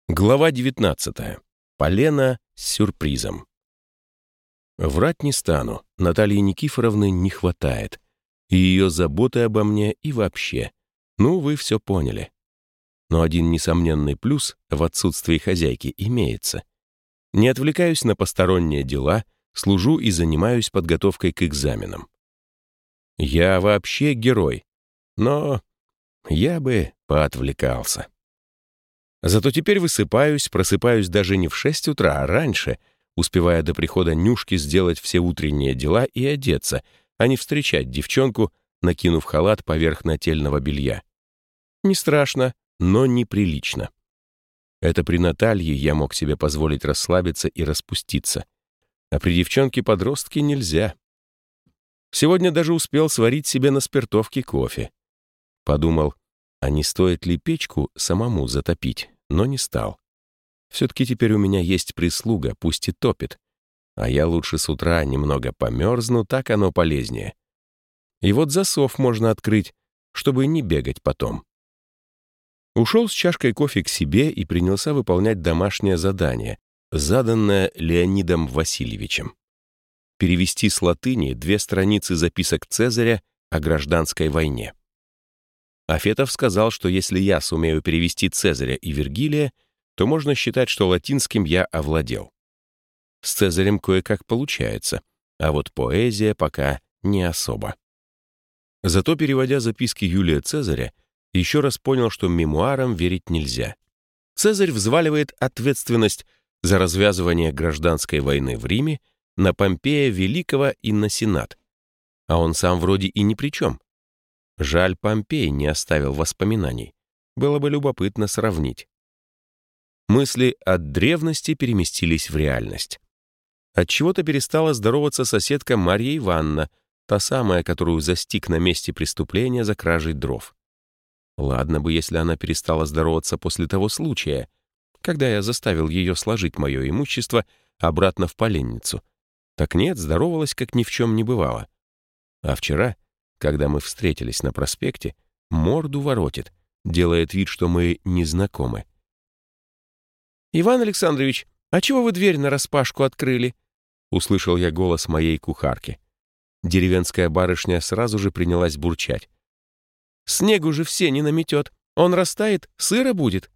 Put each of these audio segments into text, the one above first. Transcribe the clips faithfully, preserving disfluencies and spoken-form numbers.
Глава девятнадцатая. Полено с сюрпризом. Врать не стану, Натальи Никифоровны не хватает. И ее заботы обо мне, и вообще. Ну, вы все поняли. Но один несомненный плюс в отсутствии хозяйки имеется. Не отвлекаюсь на посторонние дела, служу и занимаюсь подготовкой к экзаменам. Я вообще герой, но я бы поотвлекался. Зато теперь высыпаюсь, просыпаюсь даже не в шесть утра, а раньше, успевая до прихода Нюшки сделать все утренние дела и одеться, а не встречать девчонку, накинув халат поверх нательного белья. Не страшно, но неприлично. Это при Наталье я мог себе позволить расслабиться и распуститься. А при девчонке-подростке нельзя. Сегодня даже успел сварить себе на спиртовке кофе. Подумал, а не стоит ли печку самому затопить, но не стал. Все-таки теперь у меня есть прислуга, пусть и топит. А я лучше с утра немного померзну, так оно полезнее. И вот засов можно открыть, чтобы не бегать потом. Ушел с чашкой кофе к себе и принялся выполнять домашнее задание, заданное Леонидом Васильевичем. Перевести с латыни две страницы записок Цезаря о гражданской войне. Афетов сказал, что если я сумею перевести Цезаря и Вергилия, то можно считать, что латинским я овладел. С Цезарем кое-как получается, а вот поэзия пока не особо. Зато, переводя записки Юлия Цезаря, еще раз понял, что мемуарам верить нельзя. Цезарь взваливает ответственность за развязывание гражданской войны в Риме на Помпея Великого и на Сенат. А он сам вроде и ни при чем. Жаль, Помпей не оставил воспоминаний. Было бы любопытно сравнить. Мысли от древности переместились в реальность. Отчего-то перестала здороваться соседка Марья Ивановна, та самая, которую застиг на месте преступления за кражей дров. Ладно бы, если она перестала здороваться после того случая, когда я заставил ее сложить мое имущество обратно в поленницу. Так нет, здоровалась, как ни в чем не бывало. А вчера, когда мы встретились на проспекте, морду воротит, делает вид, что мы не знакомы. «Иван Александрович, а чего вы дверь нараспашку открыли?» Услышал я голос моей кухарки. Деревенская барышня сразу же принялась бурчать. «Снегу же все не наметет. Он растает, сыро будет».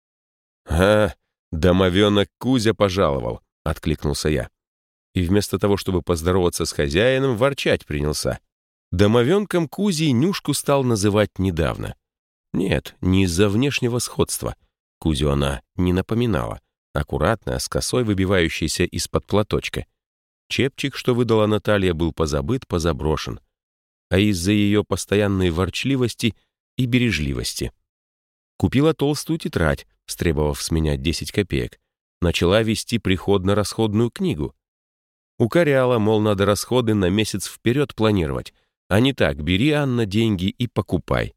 «А, домовенок Кузя пожаловал», — откликнулся я. И вместо того, чтобы поздороваться с хозяином, ворчать принялся. Домовенком Кузей Нюшку стал называть недавно. Нет, не из-за внешнего сходства. Кузю она не напоминала. Аккуратная, с косой, выбивающейся из-под платочка. Чепчик, что выдала Наталья, был позабыт, позаброшен. А из-за ее постоянной ворчливости и бережливости. Купила толстую тетрадь, стребовав с меня десять копеек. Начала вести приходно-расходную книгу. Укоряла, мол, надо расходы на месяц вперед планировать, а не так, бери, Анна, деньги и покупай.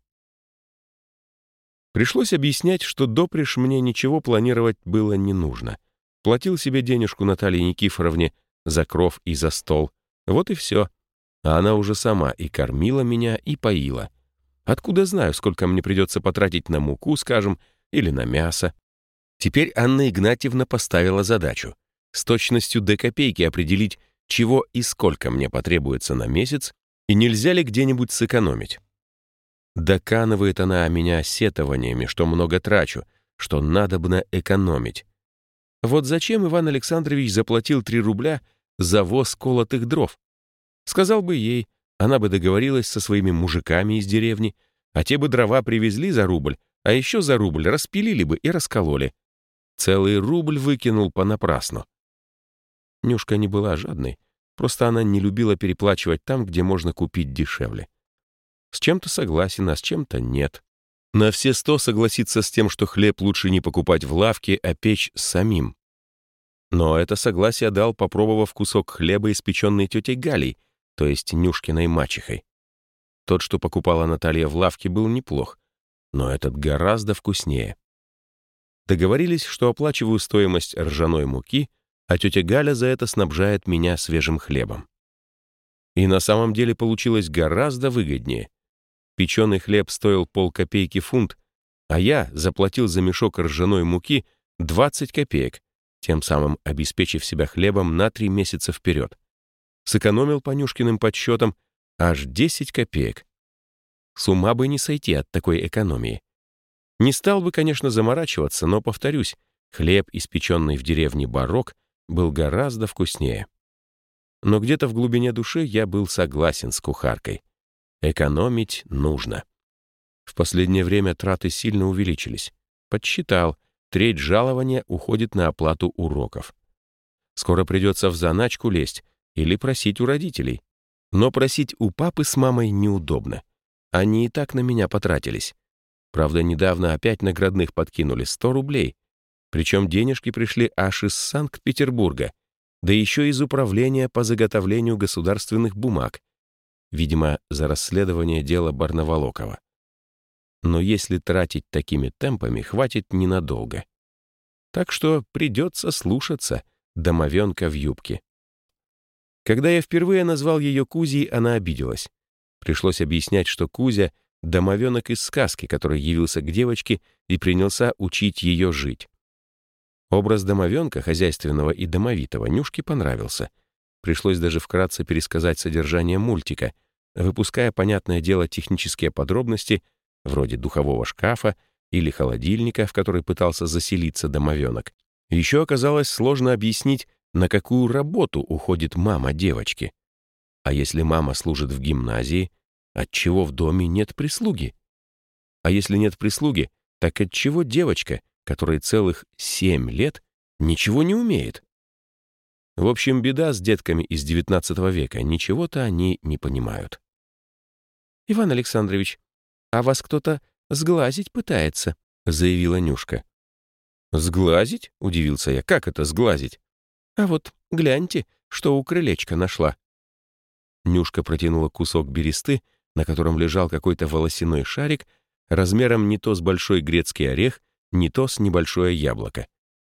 Пришлось объяснять, что допреж мне ничего планировать было не нужно. Платил себе денежку Наталье Никифоровне за кров и за стол. Вот и все. А она уже сама и кормила меня, и поила. Откуда знаю, сколько мне придется потратить на муку, скажем, или на мясо? Теперь Анна Игнатьевна поставила задачу с точностью до копейки определить, чего и сколько мне потребуется на месяц, и нельзя ли где-нибудь сэкономить. Доканывает она меня сетованиями, что много трачу, что надобно экономить. Вот зачем Иван Александрович заплатил три рубля за воз колотых дров? Сказал бы ей, она бы договорилась со своими мужиками из деревни, а те бы дрова привезли за рубль, а еще за рубль распилили бы и раскололи. Целый рубль выкинул понапрасну. Нюшка не была жадной, просто она не любила переплачивать там, где можно купить дешевле. С чем-то согласен, а с чем-то нет. На все сто согласится с тем, что хлеб лучше не покупать в лавке, а печь самим. Но это согласие дал, попробовав кусок хлеба, испеченный тетей Галей, то есть Нюшкиной мачехой. Тот, что покупала Наталья в лавке, был неплох, но этот гораздо вкуснее. Договорились, что оплачиваю стоимость ржаной муки, а тетя Галя за это снабжает меня свежим хлебом. И на самом деле получилось гораздо выгоднее. Печеный хлеб стоил полкопейки фунт, а я заплатил за мешок ржаной муки двадцать копеек, тем самым обеспечив себя хлебом на три месяца вперед. Сэкономил по Нюшкиным подсчетам аж десять копеек. С ума бы не сойти от такой экономии. Не стал бы, конечно, заморачиваться, но, повторюсь, хлеб, испеченный в деревне Барок, был гораздо вкуснее. Но где-то в глубине души я был согласен с кухаркой. Экономить нужно. В последнее время траты сильно увеличились. Подсчитал, треть жалования уходит на оплату уроков. Скоро придется в заначку лезть или просить у родителей. Но просить у папы с мамой неудобно. Они и так на меня потратились. Правда, недавно опять наградных подкинули сто рублей. Причем денежки пришли аж из Санкт-Петербурга, да еще из управления по заготовлению государственных бумаг. Видимо, за расследование дела Барнаволокова. Но если тратить такими темпами, хватит ненадолго. Так что придется слушаться домовенка в юбке. Когда я впервые назвал ее Кузей, она обиделась. Пришлось объяснять, что Кузя — домовенок из сказки, который явился к девочке и принялся учить ее жить. Образ домовенка, хозяйственного и домовитого, Нюшке понравился. Пришлось даже вкратце пересказать содержание мультика, выпуская, понятное дело, технические подробности, вроде духового шкафа или холодильника, в который пытался заселиться домовенок. Еще оказалось сложно объяснить, на какую работу уходит мама девочки. А если мама служит в гимназии, отчего в доме нет прислуги? А если нет прислуги, так отчего девочка, которой целых семь лет, ничего не умеет? В общем, беда с детками из девятнадцатого века, ничего-то они не понимают. «Иван Александрович, а вас кто-то сглазить пытается», — заявила Нюшка. «Сглазить?» — удивился я. «Как это сглазить?» «А вот, гляньте, что у крылечка нашла». Нюшка протянула кусок бересты, на котором лежал какой-то волосяной шарик, размером не то с большой грецкий орех, не то с небольшое яблоко.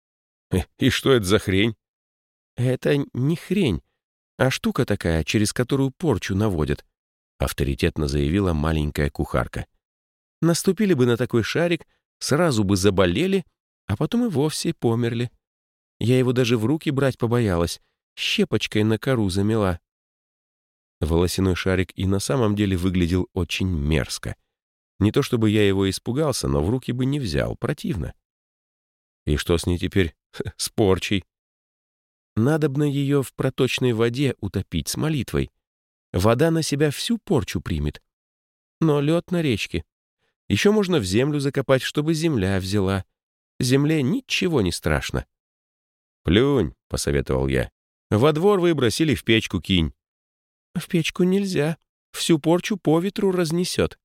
«И что это за хрень?» «Это не хрень, а штука такая, через которую порчу наводят», авторитетно заявила маленькая кухарка. «Наступили бы на такой шарик, сразу бы заболели, а потом и вовсе померли. Я его даже в руки брать побоялась, щепочкой на кору замела». Волосяной шарик и на самом деле выглядел очень мерзко. Не то чтобы я его испугался, но в руки бы не взял, противно. И что с ней теперь? С порчей. Надобно ее в проточной воде утопить с молитвой. Вода на себя всю порчу примет. Но лед на речке. Еще можно в землю закопать, чтобы земля взяла. Земле ничего не страшно. «Плюнь», — посоветовал я. «Во двор выбрось или в печку кинь». «В печку нельзя. Всю порчу по ветру разнесет».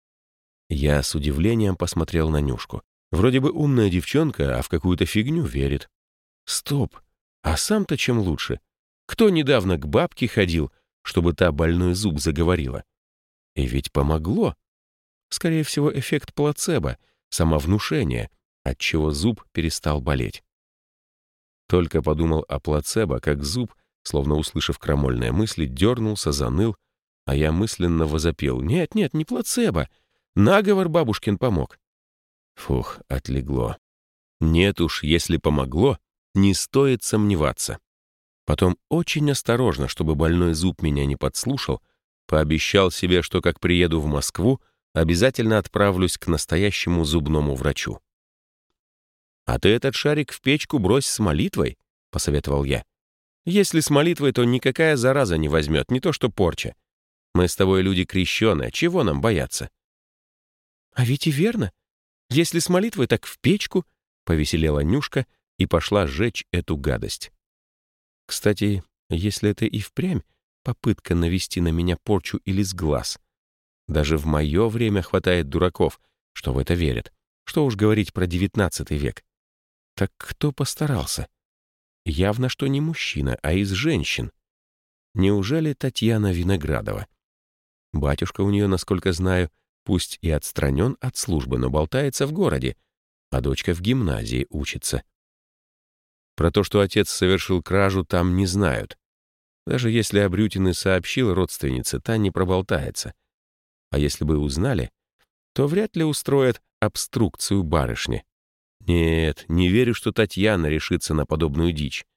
Я с удивлением посмотрел на Нюшку. Вроде бы умная девчонка, а в какую-то фигню верит. Стоп, а сам-то чем лучше? Кто недавно к бабке ходил, чтобы та больной зуб заговорила? И ведь помогло. Скорее всего, эффект плацебо, самовнушение, отчего зуб перестал болеть. Только подумал о плацебо, как зуб, словно услышав крамольные мысли, дернулся, заныл, а я мысленно возопил: «Нет, нет, не плацебо! Наговор бабушкин помог». Фух, отлегло. Нет уж, если помогло, не стоит сомневаться. Потом очень осторожно, чтобы больной зуб меня не подслушал, пообещал себе, что как приеду в Москву, обязательно отправлюсь к настоящему зубному врачу. «А ты этот шарик в печку брось с молитвой», — посоветовал я. «Если с молитвой, то никакая зараза не возьмет, не то что порча. Мы с тобой люди крещеные, чего нам бояться?» «А ведь и верно. Если с молитвой, так в печку», — повеселела Нюшка и пошла сжечь эту гадость. Кстати, если это и впрямь попытка навести на меня порчу или сглаз, даже в мое время хватает дураков, что в это верят. Что уж говорить про девятнадцатый век. Так кто постарался? Явно, что не мужчина, а из женщин. Неужели Татьяна Виноградова? Батюшка у нее, насколько знаю, пусть и отстранен от службы, но болтается в городе, а дочка в гимназии учится. Про то, что отец совершил кражу, там не знают. Даже если Обрютин и сообщил родственнице, та не проболтается. А если бы узнали, то вряд ли устроят обструкцию барышни. Нет, не верю, что Татьяна решится на подобную дичь.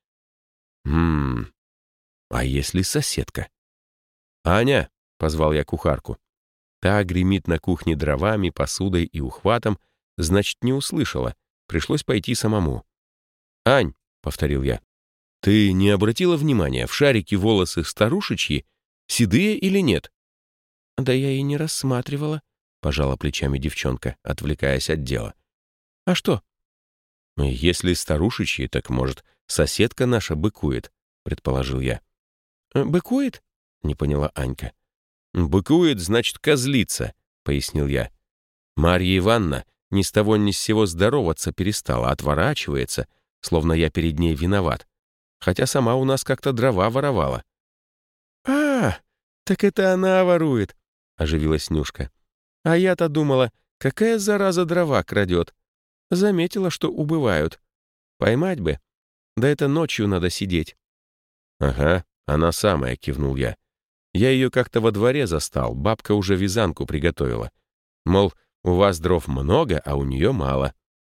Хм, а если соседка? «Аня!» — позвал я кухарку. Та гремит на кухне дровами, посудой и ухватом, значит, не услышала. Пришлось пойти самому. «Ань!» — повторил я. «Ты не обратила внимания, в шарике волосы старушечьи, седые или нет?» «Да я и не рассматривала», — пожала плечами девчонка, отвлекаясь от дела. «А что?» «Если старушечьи, так, может, соседка наша быкует», — предположил я. «Быкует?» — не поняла Анька. «Быкует, значит, козлица», — пояснил я. Марья Ивановна ни с того ни с сего здороваться перестала, отворачивается, словно я перед ней виноват, хотя сама у нас как-то дрова воровала. «А, так это она ворует», — оживилась Нюшка. «А я-то думала, какая зараза дрова крадет. Заметила, что убывают. Поймать бы. Да это ночью надо сидеть». «Ага, она самая», — кивнул я. Я ее как-то во дворе застал, бабка уже вязанку приготовила. Мол, у вас дров много, а у нее мало.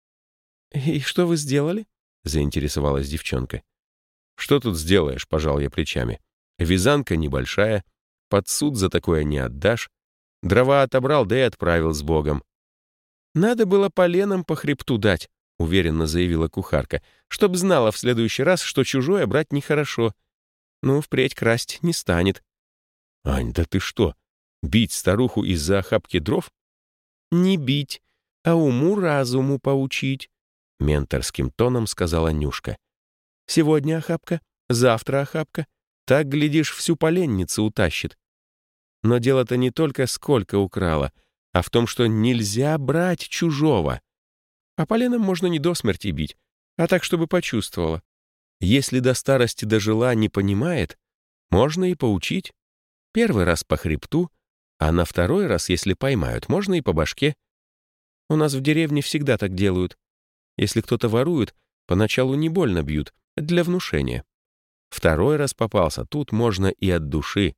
«И что вы сделали?» — заинтересовалась девчонка. «Что тут сделаешь?» — пожал я плечами. «Вязанка небольшая, под суд за такое не отдашь. Дрова отобрал, да и отправил с Богом». «Надо было поленом по хребту дать», — уверенно заявила кухарка, «чтоб знала в следующий раз, что чужое брать нехорошо. Ну, впредь красть не станет». «Ань, да ты что, бить старуху из-за охапки дров?» «Не бить, а уму-разуму поучить», — менторским тоном сказала Нюшка. «Сегодня охапка, завтра охапка. Так, глядишь, всю поленницу утащит. Но дело-то не только сколько украла, а в том, что нельзя брать чужого. А поленом можно не до смерти бить, а так, чтобы почувствовала. Если до старости дожила, не понимает, можно и поучить. Первый раз по хребту, а на второй раз, если поймают, можно и по башке. У нас в деревне всегда так делают. Если кто-то ворует, поначалу не больно бьют, для внушения. Второй раз попался, тут можно и от души.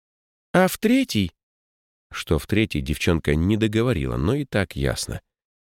А в третий...» Что в третий девчонка не договорила, но и так ясно.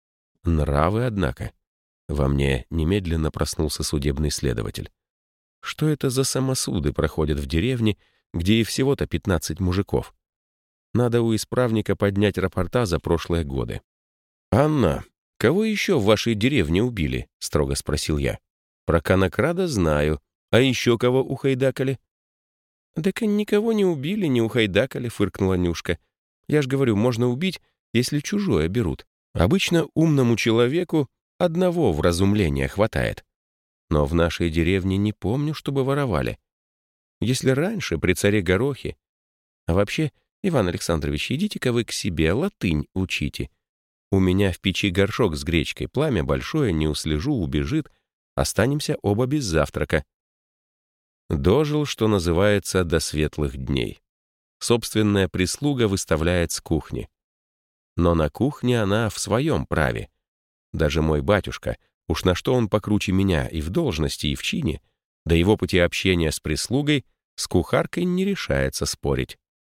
Нравы, однако. Во мне немедленно проснулся судебный следователь. Что это за самосуды проходят в деревне, где и всего-то пятнадцать мужиков? Надо у исправника поднять рапорта за прошлые годы. «Анна, кого еще в вашей деревне убили?» — строго спросил я. «Про конокрада знаю. А еще кого ухайдакали?» «Так никого не убили, не ухайдакали», — фыркнула Нюшка. «Я ж говорю, можно убить, если чужое берут. Обычно умному человеку одного вразумления хватает. Но в нашей деревне не помню, чтобы воровали. Если раньше, при царе Горохе... А вообще, Иван Александрович, идите-ка вы к себе, латынь учите. У меня в печи горшок с гречкой, пламя большое, не услежу, убежит. Останемся оба без завтрака». Дожил, что называется, до светлых дней. Собственная прислуга выставляет с кухни. Но на кухне она в своем праве. Даже мой батюшка, уж на что он покруче меня и в должности, и в чине, да и в опыте общения с прислугой, с кухаркой не решается спорить.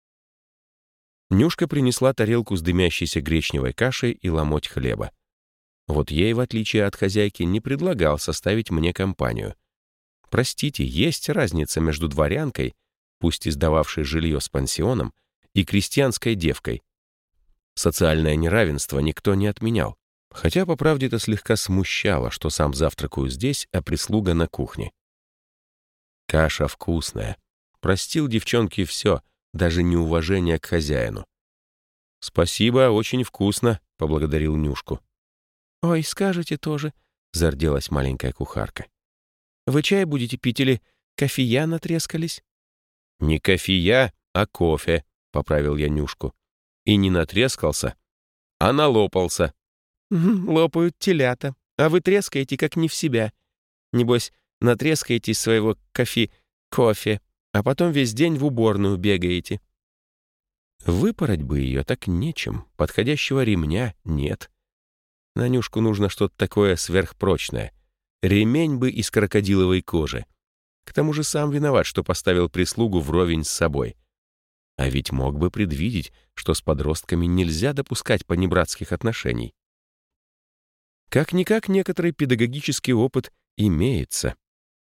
Нюшка принесла тарелку с дымящейся гречневой кашей и ломоть хлеба. Вот ей, в отличие от хозяйки, не предлагал составить мне компанию. Простите, есть разница между дворянкой, пусть и сдававшей жилье с пансионом, и крестьянской девкой. Социальное неравенство никто не отменял, хотя, по правде, это слегка смущало, что сам завтракаю здесь, а прислуга на кухне. Каша вкусная. Простил девчонке все, даже неуважение к хозяину. «Спасибо, очень вкусно», — поблагодарил Нюшку. «Ой, скажете тоже», — зарделась маленькая кухарка. «Вы чай будете пить или кофея натрескались?» «Не кофея, а кофе», — поправил я Нюшку. «И не натрескался, а налопался». «Лопают телята, а вы трескаете, как не в себя. Небось, натрескаете из своего кофе кофе, а потом весь день в уборную бегаете». Выпороть бы ее так нечем, подходящего ремня нет. На Нюшку нужно что-то такое сверхпрочное. Ремень бы из крокодиловой кожи. К тому же сам виноват, что поставил прислугу вровень с собой. А ведь мог бы предвидеть, что с подростками нельзя допускать понебратских отношений. Как-никак некоторый педагогический опыт имеется.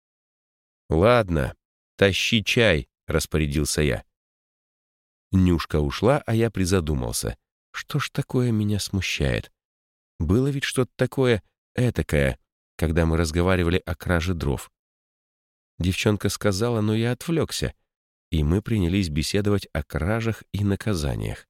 «Ладно, тащи чай», — распорядился я. Нюшка ушла, а я призадумался. Что ж такое меня смущает? Было ведь что-то такое этакое, когда мы разговаривали о краже дров. Девчонка сказала, но я отвлекся, и мы принялись беседовать о кражах и наказаниях.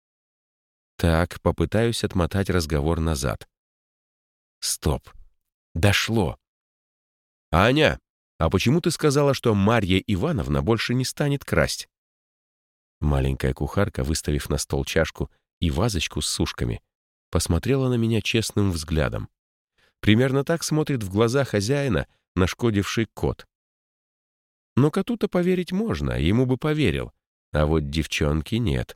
Так, попытаюсь отмотать разговор назад. Стоп. Дошло. «Аня, а почему ты сказала, что Марья Ивановна больше не станет красть?» Маленькая кухарка, выставив на стол чашку и вазочку с сушками, посмотрела на меня честным взглядом. Примерно так смотрит в глаза хозяина нашкодивший кот. Но коту-то поверить можно, ему бы поверил, а вот девчонке нет.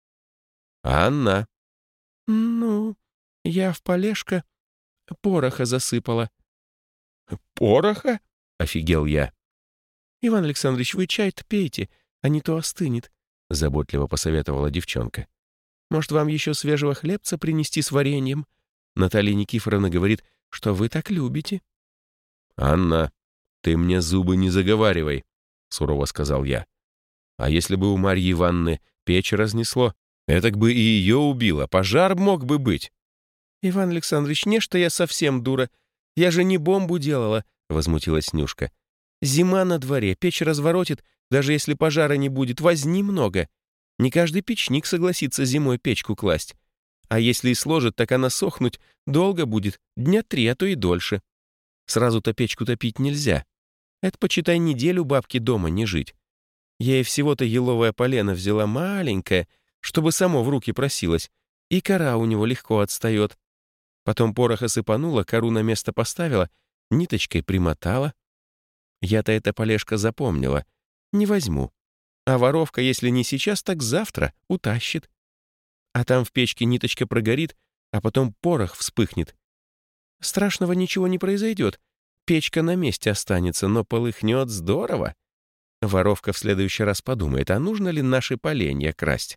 «Анна!» «Ну, я в полежка пороха засыпала». «Пороха?» — офигел я. «Иван Александрович, вы чай-то пейте, а не то остынет», — заботливо посоветовала девчонка. «Может, вам еще свежего хлебца принести с вареньем? Наталья Никифоровна говорит, что вы так любите». «Анна, ты мне зубы не заговаривай», — сурово сказал я. «А если бы у Марьи Ивановны печь разнесло, этак бы и ее убило, пожар мог бы быть». «Иван Александрович, не что я совсем дура. Я же не бомбу делала», — возмутилась Нюшка. «Зима на дворе, печь разворотит, даже если пожара не будет, возни много. Не каждый печник согласится зимой печку класть. А если и сложит, так она сохнуть долго будет, дня три, а то и дольше. Сразу-то печку топить нельзя. Это, почитай, неделю бабки дома не жить. Я ей всего-то еловое полено взяла маленькое, чтобы само в руки просилось, и кора у него легко отстает. Потом пороха сыпанула, кору на место поставила, ниточкой примотала. Я-то это полежка запомнила. Не возьму. А воровка, если не сейчас, так завтра утащит. А там в печке ниточка прогорит, а потом порох вспыхнет. Страшного ничего не произойдет. Печка на месте останется, но полыхнет здорово. Воровка в следующий раз подумает, а нужно ли наши поленья красть.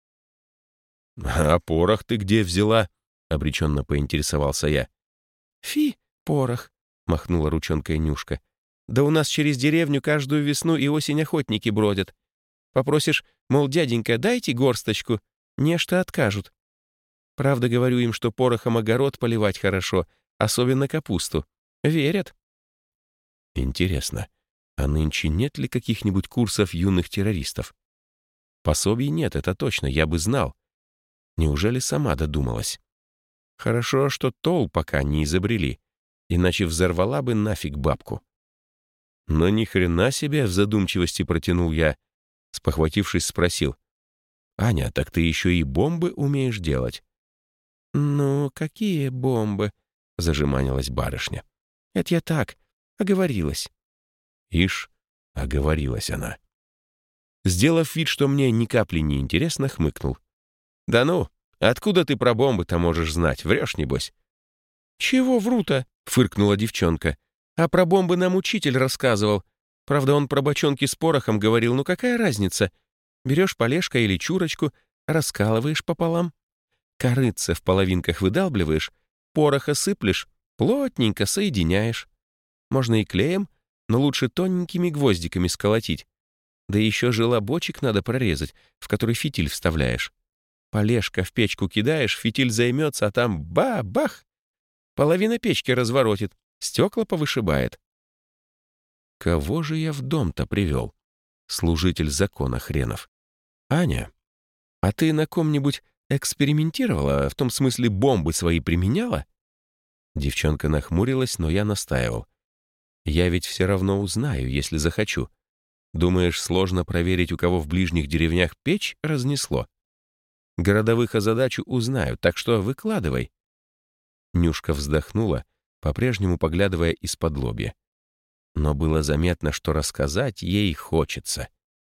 «А порох ты где взяла?» — обреченно поинтересовался я. «Фи, порох!» — махнула ручонкой Нюшка. «Да у нас через деревню каждую весну и осень охотники бродят. Попросишь, мол, дяденька, дайте горсточку, нечто откажут. Правда, говорю им, что порохом огород поливать хорошо, особенно капусту. Верят». Интересно, а нынче нет ли каких-нибудь курсов юных террористов? Пособий нет, это точно, я бы знал. Неужели сама додумалась? Хорошо, что тол пока не изобрели, иначе взорвала бы нафиг бабку. Но ни хрена себе, в задумчивости протянул я, спохватившись, спросил: «Аня, так ты еще и бомбы умеешь делать?» «Ну, какие бомбы?» — зажиманилась барышня. «Это я так, оговорилась». Ишь, оговорилась она. Сделав вид, что мне ни капли не интересно, хмыкнул. «Да ну, откуда ты про бомбы-то можешь знать? Врешь, небось?» «Чего вру-то?» — фыркнула девчонка. «А про бомбы нам учитель рассказывал. Правда, он про бочонки с порохом говорил, ну какая разница? Берешь полежка или чурочку, раскалываешь пополам. Корыце в половинках выдалбливаешь, пороха сыплешь, плотненько соединяешь. Можно и клеем, но лучше тоненькими гвоздиками сколотить. Да еще желобочек надо прорезать, в который фитиль вставляешь. Полежка в печку кидаешь, фитиль займется, а там ба-бах! Половина печки разворотит, стекла повышибает». Кого же я в дом-то привел? Служитель закона хренов. «Аня, а ты на ком-нибудь экспериментировала, в том смысле бомбы свои применяла?» Девчонка нахмурилась, но я настаивал. «Я ведь все равно узнаю, если захочу. Думаешь, сложно проверить, у кого в ближних деревнях печь разнесло? Городовых озадачу узнаю, так что выкладывай». Нюшка вздохнула, по-прежнему поглядывая из-под лобья. Но было заметно, что рассказать ей хочется.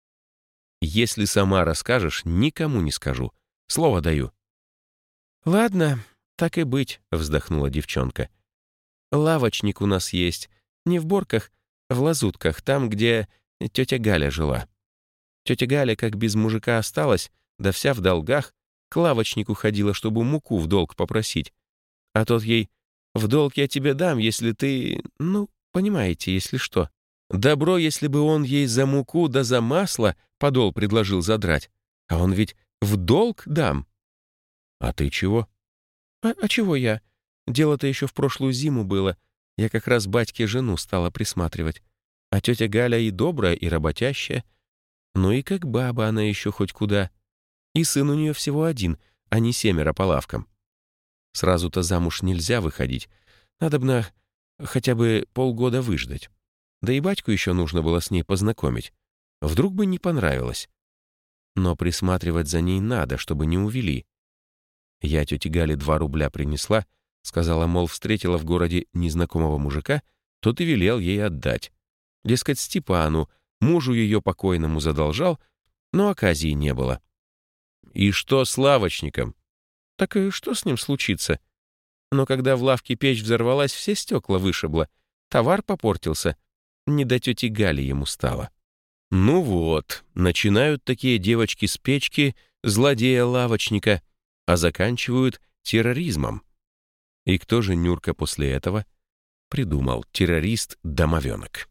«Если сама расскажешь, никому не скажу. Слово даю». «Ладно, так и быть», — вздохнула девчонка. «Лавочник у нас есть. Не в Борках, в Лазутках, там, где тетя Галя жила. Тетя Галя, как без мужика осталась, да вся в долгах, к лавочнику ходила, чтобы муку в долг попросить. А тот ей В долг я тебе дам, если ты... Ну, понимаете, если что. Добро, если бы он ей за муку да за масло подол предложил задрать. А он ведь в долг дам. А ты чего? А, а чего я? Дело-то еще в прошлую зиму было. Я как раз батьке жену стала присматривать. А тетя Галя и добрая, и работящая. Ну и как баба она еще хоть куда. И сын у нее всего один, а не семеро по лавкам. Сразу-то замуж нельзя выходить. Надобно хотя бы полгода выждать. Да и батьку еще нужно было с ней познакомить. Вдруг бы не понравилось. Но присматривать за ней надо, чтобы не увели. Я тете Гале два рубля принесла, сказала, мол, встретила в городе незнакомого мужика, тот и велел ей отдать. Дескать, Степану, мужу ее покойному задолжал, но оказии не было. И что с лавочником? Так и что с ним случится? Но когда в лавке печь взорвалась, все стекла вышибло, товар попортился. Не до тети Гали ему стало. Ну вот, начинают такие девочки с печки, злодея-лавочника, а заканчивают терроризмом. И кто же Нюрка после этого? Придумал террорист-домовенок.